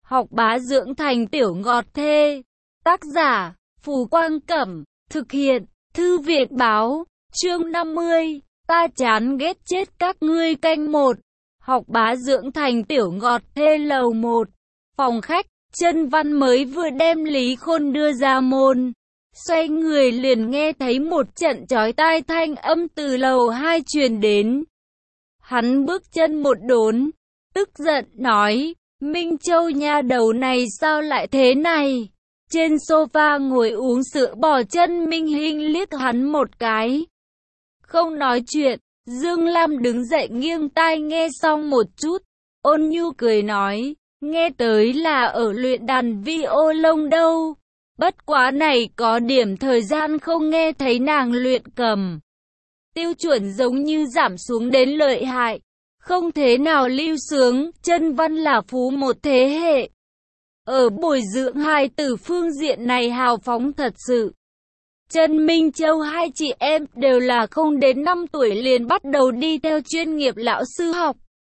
Học bá dưỡng thành tiểu ngọt thê. Tác giả, Phù Quang Cẩm. Thực hiện, Thư viện Báo. Chương 50. Ta chán ghét chết các ngươi. Canh 1. Học bá dưỡng thành tiểu ngọt thê. Lầu 1. Phòng khách. Chân Văn mới vừa đem Lý Khôn đưa ra môn, xoay người liền nghe thấy một trận chói tai thanh âm từ lầu 2 truyền đến. Hắn bước chân một đốn, tức giận nói, Minh Châu nha đầu này sao lại thế này? Trên sofa ngồi uống sữa bò Chân Minh Hinh liếc hắn một cái, không nói chuyện. Dương Lam đứng dậy nghiêng tai nghe xong một chút, ôn nhu cười nói, nghe tới là ở luyện đàn vi ô lông đâu. Bất quá này có điểm thời gian không nghe thấy nàng luyện cầm. Tiêu chuẩn giống như giảm xuống đến lợi hại, không thế nào lưu sướng. Chân Văn là phú một thế hệ, ở bồi dưỡng hài tử phương diện này hào phóng thật sự. Chân Minh Châu hai chị em đều là không đến 5 tuổi liền bắt đầu đi theo chuyên nghiệp lão sư học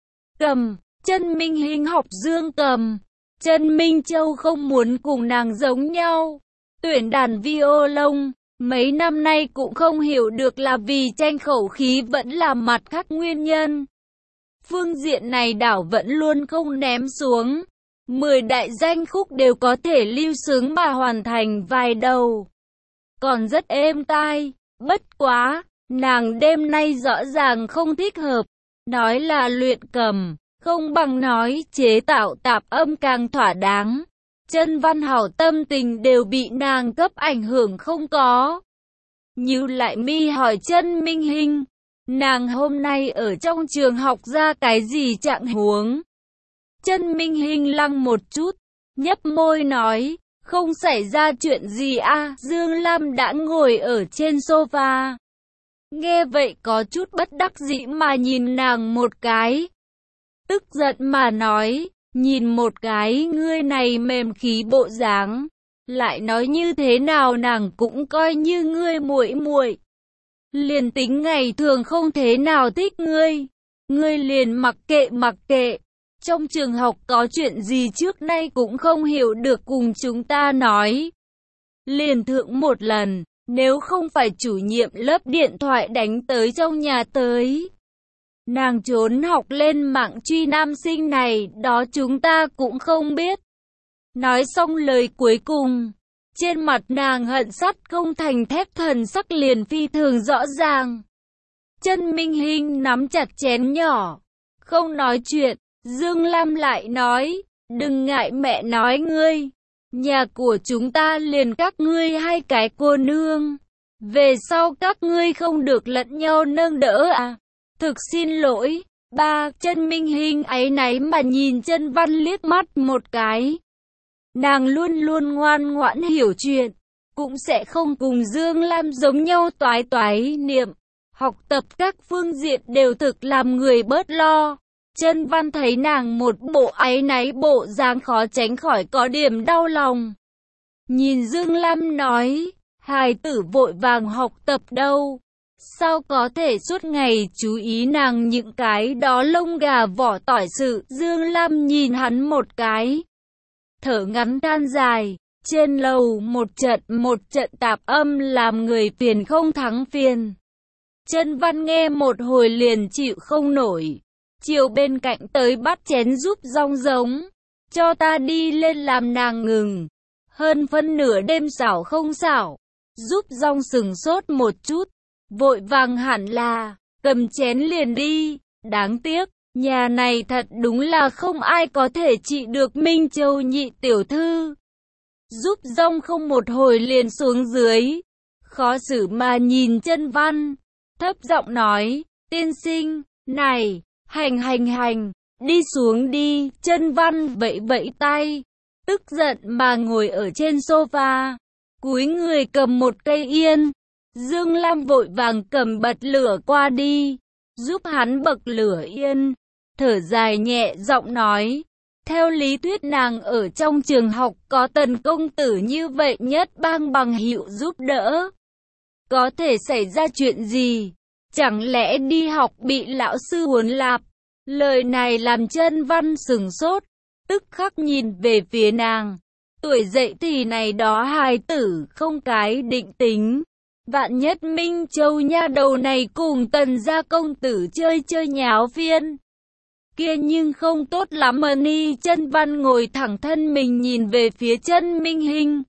cầm. Chân Minh Hinh học dương cầm, Chân Minh Châu không muốn cùng nàng giống nhau, tuyển đàn violon. Mấy năm nay cũng không hiểu được là vì tranh khẩu khí vẫn là mặt khác nguyên nhân. Phương diện này đảo vẫn luôn không ném xuống. 10 đại danh khúc đều có thể lưu sướng mà hoàn thành vài đầu, còn rất êm tai. Bất quá, nàng đêm nay rõ ràng không thích hợp. Nói là luyện cầm, không bằng nói chế tạo tạp âm càng thỏa đáng. Chân Văn hảo tâm tình đều bị nàng cấp ảnh hưởng không có. Nhíu lại mi hỏi Chân Minh Hinh, nàng hôm nay ở trong trường học ra cái gì trạng huống? Chân Minh Hinh lăng một chút, nhấp môi nói, không xảy ra chuyện gì a. Dương Lam đã ngồi ở trên sofa, nghe vậy có chút bất đắc dĩ mà nhìn nàng một cái, tức giận mà nói, nhìn một cái ngươi này mềm khí bộ dáng, lại nói như thế nào nàng cũng coi như ngươi muội muội. Liền tính ngày thường không thế nào thích ngươi liền mặc kệ. Trong trường học có chuyện gì trước nay cũng không hiểu được cùng chúng ta nói. Liền thượng một lần, nếu không phải chủ nhiệm lớp điện thoại đánh tới trong nhà tới, nàng trốn học lên mạng truy nam sinh này, đó chúng ta cũng không biết. Nói xong lời cuối cùng, trên mặt nàng hận sắt không thành thép, thần sắc liền phi thường rõ ràng. Chân Minh Hinh nắm chặt chén nhỏ, không nói chuyện. Dương Lam lại nói, đừng ngại mẹ nói ngươi, nhà của chúng ta liền các ngươi hai cái cô nương, về sau các ngươi không được lẫn nhau nâng đỡ à? Thực xin lỗi, ba. Chân Minh Hinh áy náy mà nhìn Chân Văn liếc mắt một cái. Nàng luôn luôn ngoan ngoãn hiểu chuyện, cũng sẽ không cùng Dương Lam giống nhau toái niệm. Học tập các phương diện đều thực làm người bớt lo. Chân Văn thấy nàng một bộ áy náy bộ dáng khó tránh khỏi có điểm đau lòng. Nhìn Dương Lam nói, hài tử vội vàng học tập đâu, sao có thể suốt ngày chú ý nàng những cái đó lông gà vỏ tỏi sự. Dương Lam nhìn hắn một cái, thở ngắn than dài. Trên lầu một trận tạp âm làm người phiền không thắng phiền. Chân Văn nghe một hồi liền chịu không nổi, chiều bên cạnh tới bắt chén giúp rong giống, cho ta đi lên làm nàng ngừng. Hơn phân nửa đêm xảo không xảo, giúp rong sừng sốt một chút, vội vàng hẳn là cầm chén liền đi. Đáng tiếc, nhà này thật đúng là không ai có thể trị được Minh Châu nhị tiểu thư. Giúp rong không một hồi liền xuống dưới, khó xử mà nhìn Chân Văn, thấp giọng nói, tiên sinh, này, hành, đi xuống đi. Chân Văn vẫy tay, tức giận mà ngồi ở trên sofa, cúi người cầm một cây yên. Dương Lam vội vàng cầm bật lửa qua đi, giúp hắn bậc lửa yên, thở dài nhẹ giọng nói, theo lý thuyết nàng ở trong trường học có Tần công tử như vậy nhất bang bằng hữu giúp đỡ, có thể xảy ra chuyện gì? Chẳng lẽ đi học bị lão sư huấn lạp? Lời này làm Chân Văn sửng sốt, tức khắc nhìn về phía nàng. Tuổi dậy thì này đó hài tử không cái định tính. Vạn nhất Minh Châu nha đầu này cùng Tần gia công tử chơi nháo phiên kia nhưng không tốt lắm. Ni Chân Văn ngồi thẳng thân mình nhìn về phía Chân Minh Hinh.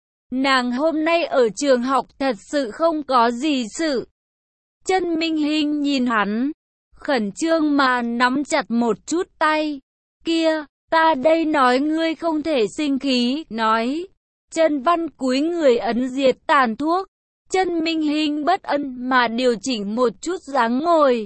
Nàng hôm nay ở trường học thật sự không có gì sự. Chân Minh Hinh nhìn hắn, khẩn trương mà nắm chặt một chút tay. Kia, ta đây nói ngươi không thể sinh khí, nói. Chân Văn cúi người ấn diệt tàn thuốc. Chân Minh Hinh bất ân mà điều chỉnh một chút dáng ngồi.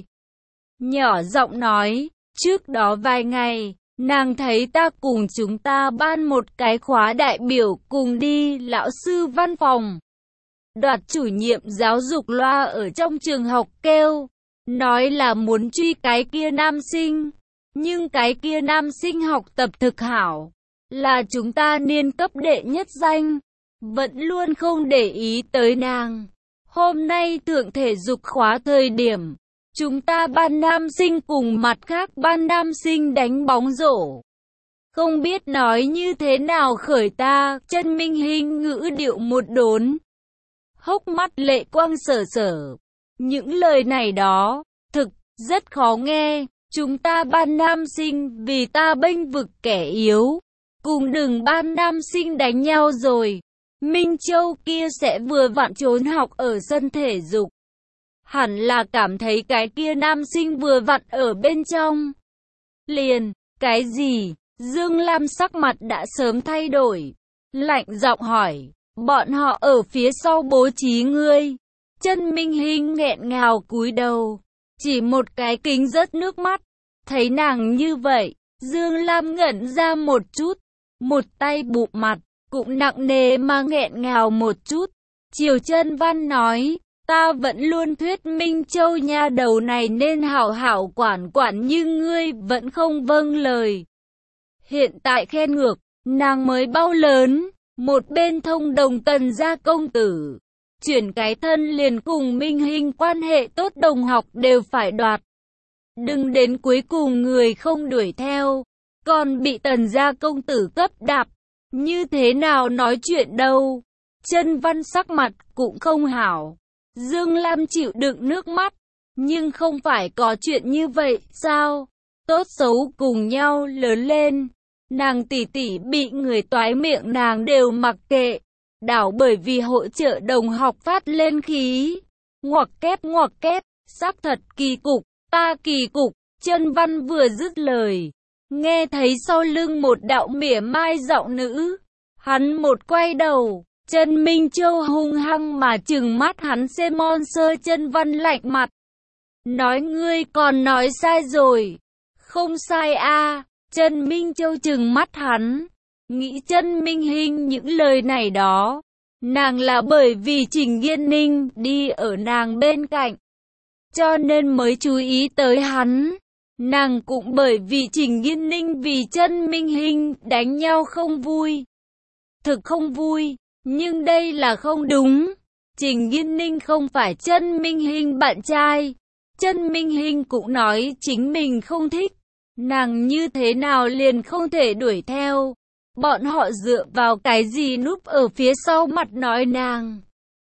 Nhỏ giọng nói, trước đó vài ngày, nàng thấy ta cùng chúng ta ban một cái khóa đại biểu cùng đi lão sư văn phòng. Đoạt chủ nhiệm giáo dục loa ở trong trường học kêu, nói là muốn truy cái kia nam sinh. Nhưng cái kia nam sinh học tập thực hảo, là chúng ta niên cấp đệ nhất danh, vẫn luôn không để ý tới nàng. Hôm nay thượng thể dục khóa thời điểm, chúng ta ban nam sinh cùng mặt khác ban nam sinh đánh bóng rổ. Không biết nói như thế nào khởi ta, Chân Minh Hinh ngữ điệu một đốn. Hốc mắt lệ quang sở sở. Những lời này đó, thực, rất khó nghe. Chúng ta ban nam sinh vì ta bênh vực kẻ yếu. Cùng đừng ban nam sinh đánh nhau rồi. Minh Châu kia sẽ vừa vặn trốn học ở sân thể dục. Hẳn là cảm thấy cái kia nam sinh vừa vặn ở bên trong. Liền, cái gì? Dương Lam sắc mặt đã sớm thay đổi. Lạnh giọng hỏi, bọn họ ở phía sau bố trí ngươi. Chân Minh Hinh nghẹn ngào cúi đầu. Chỉ một cái kính rớt nước mắt. Thấy nàng như vậy, Dương Lam ngẩn ra một chút. Một tay bụp mặt, cũng nặng nề mà nghẹn ngào một chút. Triều Chân Văn nói, ta vẫn luôn thuyết Minh Châu nha đầu này nên hảo hảo quản quản nhưng ngươi vẫn không vâng lời. Hiện tại khen ngược, nàng mới bao lớn, một bên thông đồng Tần gia công tử. Chuyển cái thân liền cùng Minh Hinh quan hệ tốt đồng học đều phải đoạt. Đừng đến cuối cùng người không đuổi theo, còn bị Tần gia công tử cấp đạp. Như thế nào nói chuyện đâu. Chân Văn sắc mặt cũng không hảo. Dương Lam chịu đựng nước mắt. Nhưng không phải có chuyện như vậy sao? Tốt xấu cùng nhau lớn lên. Nàng tỷ tỷ bị người toái miệng nàng đều mặc kệ. Đảo bởi vì hỗ trợ đồng học phát lên khí. Ngoặc kép, xác thật kỳ cục, ta kỳ cục. Chân Văn vừa dứt lời, nghe thấy sau lưng một đạo mỉa mai giọng nữ. Hắn một quay đầu, Chân Minh Châu hung hăng mà trừng mắt hắn xem Sơ. Chân Văn lạnh mặt. Nói ngươi còn nói sai rồi. Không sai a. Chân Minh Châu trừng mắt hắn. Nghĩ Chân Minh Hinh những lời này đó. Nàng là bởi vì Trình Nghiên Ninh đi ở nàng bên cạnh. Cho nên mới chú ý tới hắn. Nàng cũng bởi vì Trình Nghiên Ninh vì Chân Minh Hinh đánh nhau không vui. Thực không vui, nhưng đây là không đúng. Trình Nghiên Ninh không phải Chân Minh Hinh bạn trai. Chân Minh Hinh cũng nói chính mình không thích. Nàng như thế nào liền không thể đuổi theo. Bọn họ dựa vào cái gì núp ở phía sau mặt nói nàng.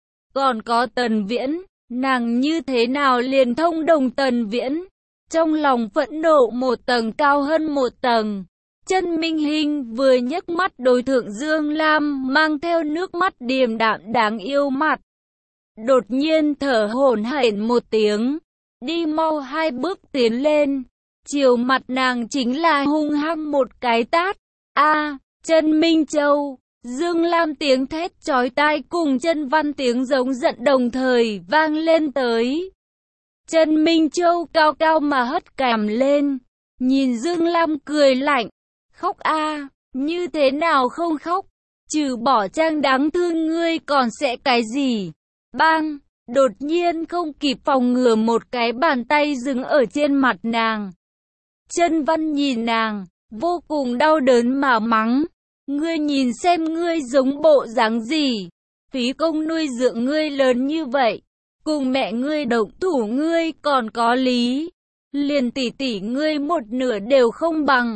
Còn có Tần Viễn, nàng như thế nào liền thông đồng Tần Viễn. Trong lòng phẫn nộ một tầng cao hơn một tầng. Chân Minh Hinh vừa nhấc mắt đối thượng Dương Lam mang theo nước mắt điềm đạm đáng yêu mặt. Đột nhiên thở hổn hển một tiếng. Đi mau hai bước tiến lên. Chiều mặt nàng chính là hung hăng một cái tát. A, Chân Minh Châu. Dương Lam tiếng thét chói tai cùng Chân Văn tiếng giống giận đồng thời vang lên tới. Chân Minh Châu cao cao mà hất cằm lên. Nhìn Dương Lam cười lạnh. Khóc a, như thế nào không khóc? Trừ bỏ trang đáng thương ngươi còn sẽ cái gì? Bang! Đột nhiên không kịp phòng ngừa một cái bàn tay dừng ở trên mặt nàng. Chân Văn nhìn nàng, vô cùng đau đớn mà mắng. Ngươi nhìn xem ngươi giống bộ dáng gì? Phí công nuôi dưỡng ngươi lớn như vậy. Cùng mẹ ngươi động thủ ngươi còn có lý. Liền tỷ tỷ ngươi một nửa đều không bằng.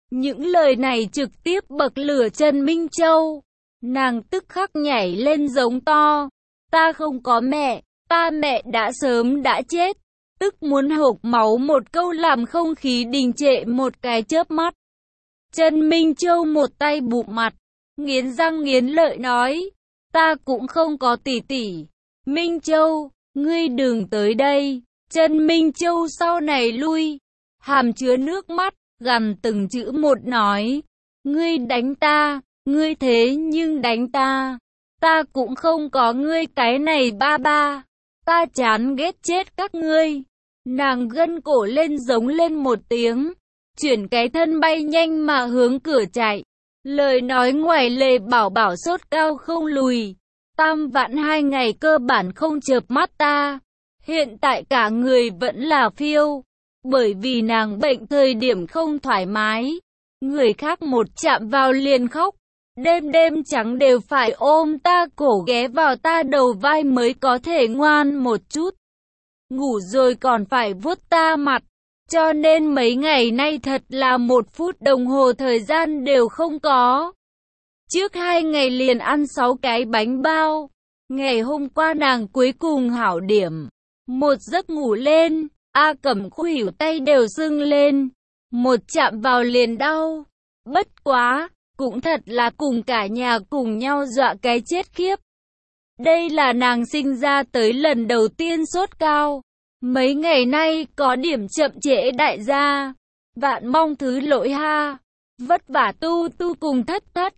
Những lời này trực tiếp bậc lửa Trần Minh Châu. Nàng tức khắc nhảy lên giống to. Ta không có mẹ, ta mẹ đã sớm đã chết. Tức muốn hộc máu, một câu làm không khí đình trệ một cái chớp mắt. Trần Minh Châu một tay bụp mặt, nghiến răng nghiến lợi nói, ta cũng không có tỷ tỷ. Minh Châu, ngươi đừng tới đây. Trần Minh Châu sau này lui, hàm chứa nước mắt, gằn từng chữ một nói, ngươi đánh ta, ngươi thế nhưng đánh ta. Ta cũng không có ngươi cái này ba ba. Ta chán ghét chết các ngươi. Nàng gân cổ lên giống lên một tiếng, chuyển cái thân bay nhanh mà hướng cửa chạy. Lời nói ngoài lề bảo bảo sốt cao không lùi. Tam vạn 2 ngày cơ bản không chợp mắt ta. Hiện tại cả người vẫn là phiêu. Bởi vì nàng bệnh thời điểm không thoải mái. Người khác một chạm vào liền khóc. Đêm đêm trắng đều phải ôm ta cổ ghé vào ta đầu vai mới có thể ngoan một chút. Ngủ rồi còn phải vuốt ta mặt. Cho nên mấy ngày nay thật là 1 phút đồng hồ thời gian đều không có. Trước 2 ngày liền ăn 6 cái bánh bao. Ngày hôm qua nàng cuối cùng hảo điểm. Một giấc ngủ lên, A Cẩm khuỷu tay đều sưng lên. Một chạm vào liền đau. Bất quá, cũng thật là cùng cả nhà cùng nhau dọa cái chết khiếp. Đây là nàng sinh ra tới lần đầu tiên sốt cao. Mấy ngày nay có điểm chậm trễ đại gia. Vạn mong thứ lỗi ha. Vất vả tu tu cùng thất thất.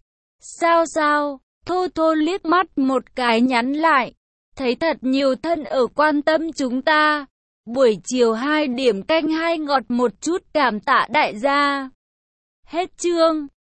Sao, thô thô liếc mắt một cái nhắn lại. Thấy thật nhiều thân ở quan tâm chúng ta. Buổi chiều 2 điểm canh 2 ngọt một chút, cảm tạ đại gia. Hết chương.